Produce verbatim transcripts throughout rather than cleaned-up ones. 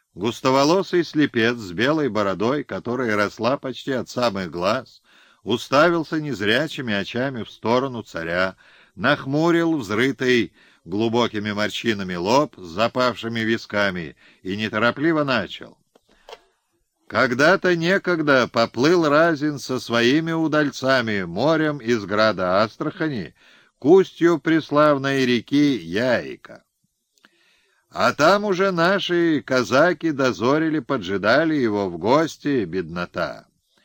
Густоволосый слепец с белой бородой, которая росла почти от самых глаз, уставился незрячими очами в сторону царя, нахмурил взрытый глубокими морщинами лоб с запавшими висками и неторопливо начал. Когда-то некогда поплыл Разин со своими удальцами морем из града Астрахани к устью преславной реки Яйка. А там уже наши казаки дозорили, поджидали его в гости, беднота.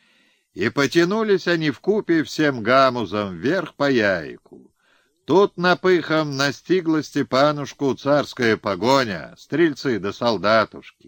И потянулись они вкупе всем гамузом вверх по Яйку. Тут напыхом настигла Степанушку царская погоня, стрельцы да солдатушки.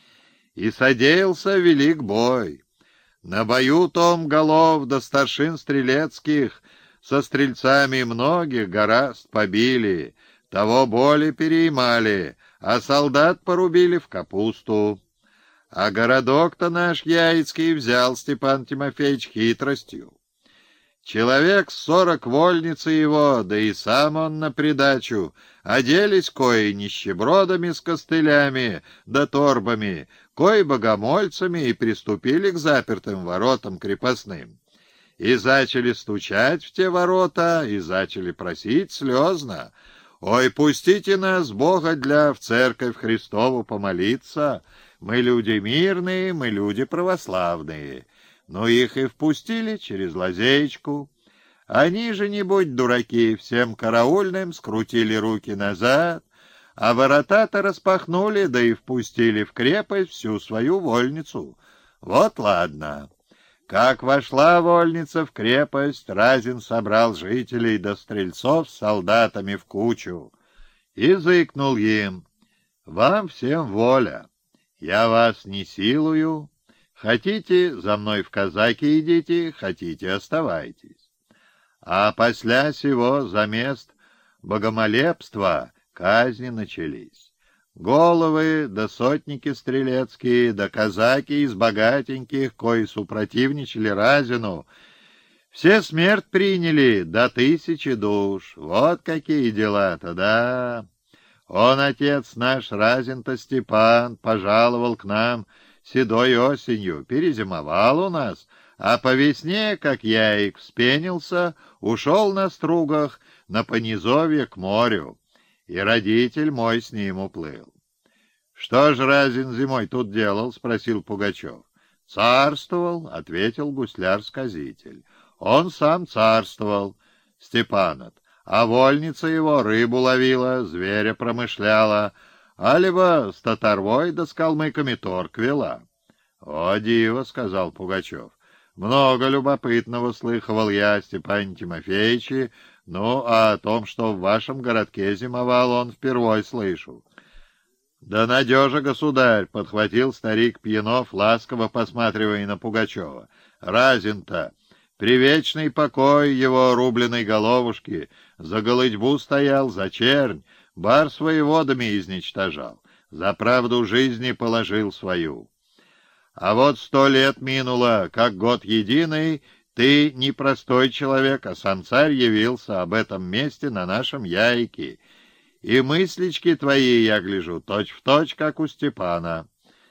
И содеялся велик бой. На бою том голов до старшин стрелецких со стрельцами многих гораст побили, того боли переймали, а солдат порубили в капусту. А городок-то наш Яицкий взял Степан Тимофеевич хитростью. Человек сорок вольницы его, да и сам он на придачу, оделись кои нищебродами с костылями да торбами, кои богомольцами, и приступили к запертым воротам крепостным. И зачали стучать в те ворота, и зачали просить слезно: «Ой, пустите нас, Бога для, в церковь Христову помолиться, мы люди мирные, мы люди православные». Но их и впустили через лазеечку. Они же, не будь дураки, всем караульным скрутили руки назад, а ворота-то распахнули, да и впустили в крепость всю свою вольницу. Вот ладно. Как вошла вольница в крепость, Разин собрал жителей до стрельцов с солдатами в кучу и зыкнул им: «Вам всем воля, я вас не силую. Хотите, за мной в казаки идите, хотите, оставайтесь. А после сего за мест богомолепства казни начались. Головы да сотники стрелецкие, да казаки из богатеньких, кои супротивничали Разину, все смерть приняли до тысячи душ. Вот какие дела-то, да! Он, отец наш, Разин-то Степан, пожаловал к нам седой осенью, перезимовал у нас, а по весне, как яик вспенился, ушел на стругах на понизовье к морю, и родитель мой с ним уплыл. — Что ж Разин зимой тут делал? — спросил Пугачев. — Царствовал, — ответил гусляр-сказитель. — Он сам царствовал, Степанот, а вольница его рыбу ловила, зверя промышляла, а либо с татарвой да с калмыками торг вела. — О, диво, — сказал Пугачев, — много любопытного слыхивал я о Степане Тимофеевиче, ну, а о том, что в вашем городке зимовал, он впервой слышу. — Да надежа, государь, — подхватил старик Пьянов, ласково посматривая на Пугачева. — Разин-то, привечный покой его рубленой головушки, за голытьбу стоял, за чернь, бар с воеводами изничтожал, за правду жизни положил свою. А вот сто лет минуло, как год единый, ты не простой человек, а сам царь явился об этом месте на нашем Яйке, и мыслички твои, я гляжу, точь-в-точь, как у Степана.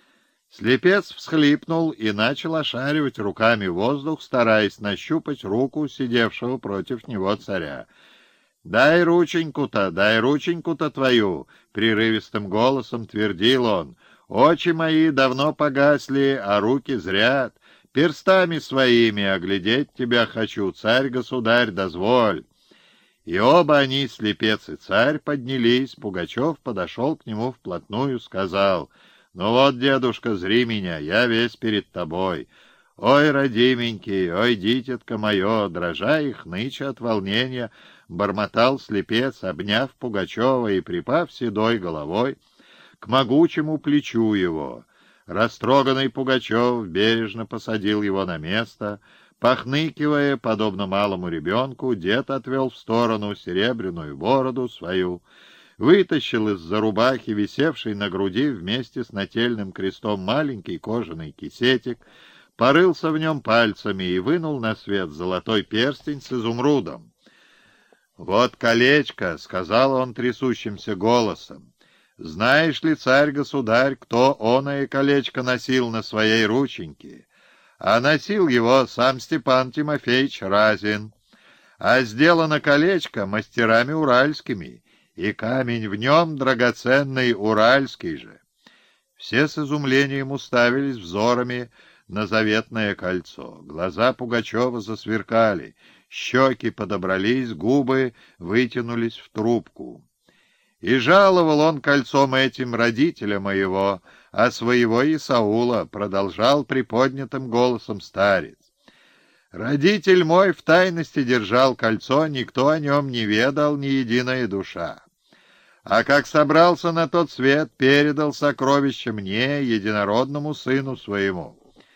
Слепец всхлипнул и начал ошаривать руками воздух, стараясь нащупать руку сидевшего против него царя. «Дай рученьку-то, дай рученьку-то твою!» — прерывистым голосом твердил он. «Очи мои давно погасли, а руки зрят. Перстами своими оглядеть тебя хочу, царь-государь, дозволь!» И оба они, слепец и царь, поднялись. Пугачев подошел к нему вплотную, сказал: «Ну вот, дедушка, зри меня, я весь перед тобой. Ой, родименький, ой, дитятко мое!» Дрожа и хныча от волнения, бормотал слепец, обняв Пугачева и припав седой головой к могучему плечу его. Растроганный Пугачев бережно посадил его на место. Похныкивая, подобно малому ребенку, дед отвел в сторону серебряную бороду свою, вытащил из-за рубахи, висевшей на груди вместе с нательным крестом, маленький кожаный кисетик, порылся в нем пальцами и вынул на свет золотой перстень с изумрудом. «Вот колечко», — сказал он трясущимся голосом, — Знаешь ли, царь-государь, кто оное колечко носил на своей рученьке? А носил его сам Степан Тимофеевич Разин. А сделано колечко мастерами уральскими, и камень в нем драгоценный уральский же. Все с изумлением уставились взорами на заветное кольцо. Глаза Пугачева засверкали, щеки подобрались, губы вытянулись в трубку. И жаловал он кольцом этим родителя моего, а своего Исаула, продолжал приподнятым голосом старец. Родитель мой в тайности держал кольцо, никто о нем не ведал, ни единая душа. А как собрался на тот свет, передал сокровище мне, единородному сыну своему.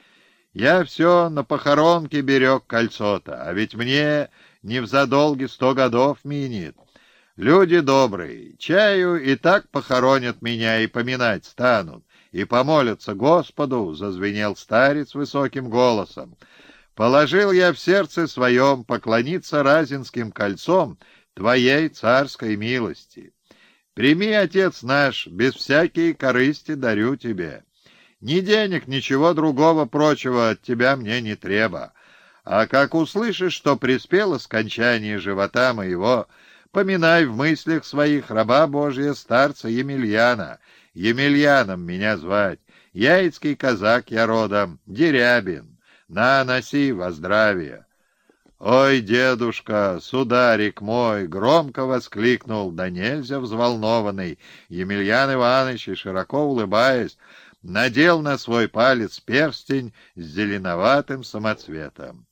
Я все на похоронке берег кольцо-то, а ведь мне не взадолги сто годов минит. Люди добрые, чаю и так похоронят меня и поминать станут, и помолятся Господу, — зазвенел старец высоким голосом. Положил я в сердце своем поклониться разинским кольцом твоей царской милости. Прими, отец наш, без всякой корысти дарю тебе. Ни денег, ничего другого прочего от тебя мне не треба. А как услышишь, что приспело скончание живота моего, поминай в мыслях своих раба Божия старца Емельяна. Емельяном меня звать. Яицкий казак я родом, Дерябин. На, носи во здравие. «Ой, дедушка, сударик мой!» — громко воскликнул, да нельзя взволнованный Емельян Иванович, и, широко улыбаясь, надел на свой палец перстень с зеленоватым самоцветом.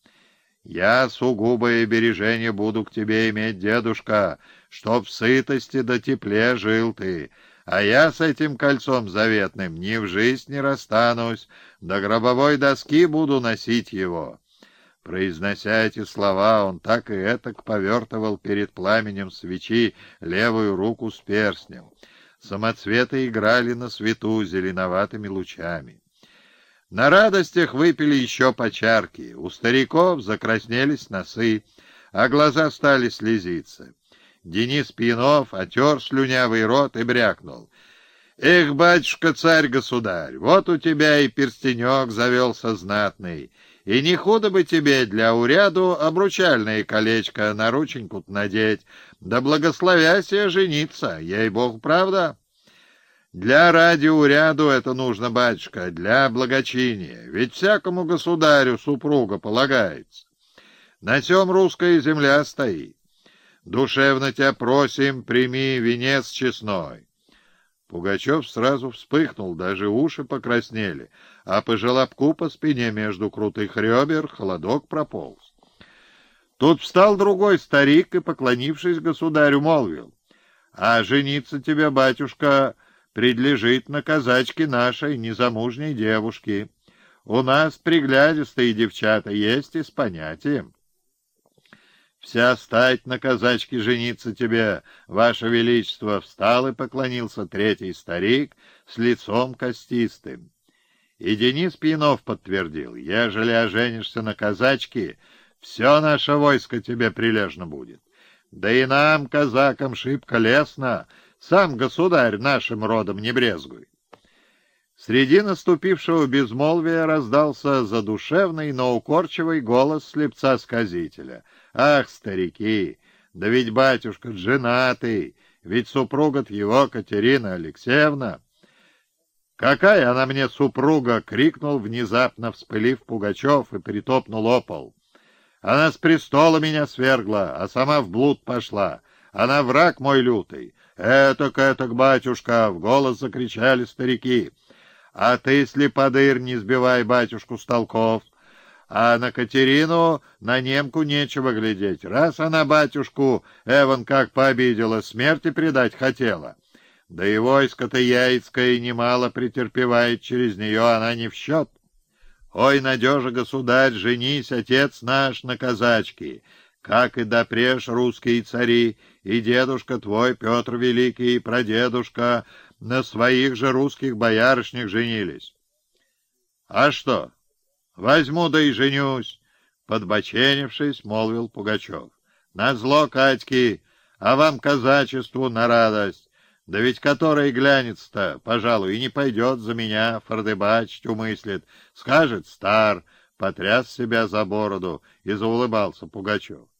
«Я сугубое бережение буду к тебе иметь, дедушка, чтоб в сытости да тепле жил ты, а я с этим кольцом заветным ни в жизнь не расстанусь, до гробовой доски буду носить его». Произнося эти слова, он так и этак повертывал перед пламенем свечи левую руку с перстнем. Самоцветы играли на свету зеленоватыми лучами. На радостях выпили еще по чарке, у стариков закраснелись носы, а глаза стали слезиться. Денис Пьянов отер слюнявый рот и брякнул: «Эх, батюшка, царь-государь, вот у тебя и перстенек завелся знатный, и не худо бы тебе для уряду обручальное колечко на рученьку надеть, да благословяся жениться, ей-богу, правда?» «Для ради уряду это нужно, батюшка, для благочиния, ведь всякому государю супруга полагается. На сём русская земля стоит. Душевно тебя просим, прими венец честной». Пугачев сразу вспыхнул, даже уши покраснели, а по желобку по спине между крутых ребер холодок прополз. Тут встал другой старик и, поклонившись государю, молвил: «А жениться тебе, батюшка, предлежит на казачке нашей незамужней девушке. У нас приглядистые девчата есть и с понятием». «Вся стать на казачке жениться тебе, ваше величество!» — встал и поклонился третий старик с лицом костистым. И Денис Пьянов подтвердил: «Ежели оженишься на казачке, все наше войско тебе прилежно будет. Да и нам, казакам, шибко лестно, сам государь нашим родом не брезгует». Среди наступившего безмолвия раздался задушевный, но укорчивый голос слепца-сказителя: «Ах, старики, да ведь батюшка женатый, ведь супруга-то его Катерина Алексеевна». «Какая она мне супруга!» — крикнул внезапно, вспылив Пугачев, и притопнул о пол. «Она с престола меня свергла, а сама в блуд пошла. Она враг мой лютый». «Этак, этак, батюшка!» — в голос закричали старики. «А ты, слеподыр, не сбивай батюшку с толков. А на Катерину, на немку нечего глядеть. Раз она батюшку, эван как пообидела, смерти предать хотела. Да и войско-то яицкое немало претерпевает через нее, она не в счет. Ой, надежа, государь, женись, отец наш, на казачке, как и допреж русские цари, и дедушка твой, Петр Великий, и прадедушка на своих же русских боярышнях женились». «А что? Возьму да и женюсь», — подбоченившись, молвил Пугачев. «Назло Катьки, а вам казачеству на радость. Да ведь который глянец-то, пожалуй, и не пойдет за меня фордыбачить умыслит. Скажет: стар, потряс себя за бороду, и заулыбался Пугачев.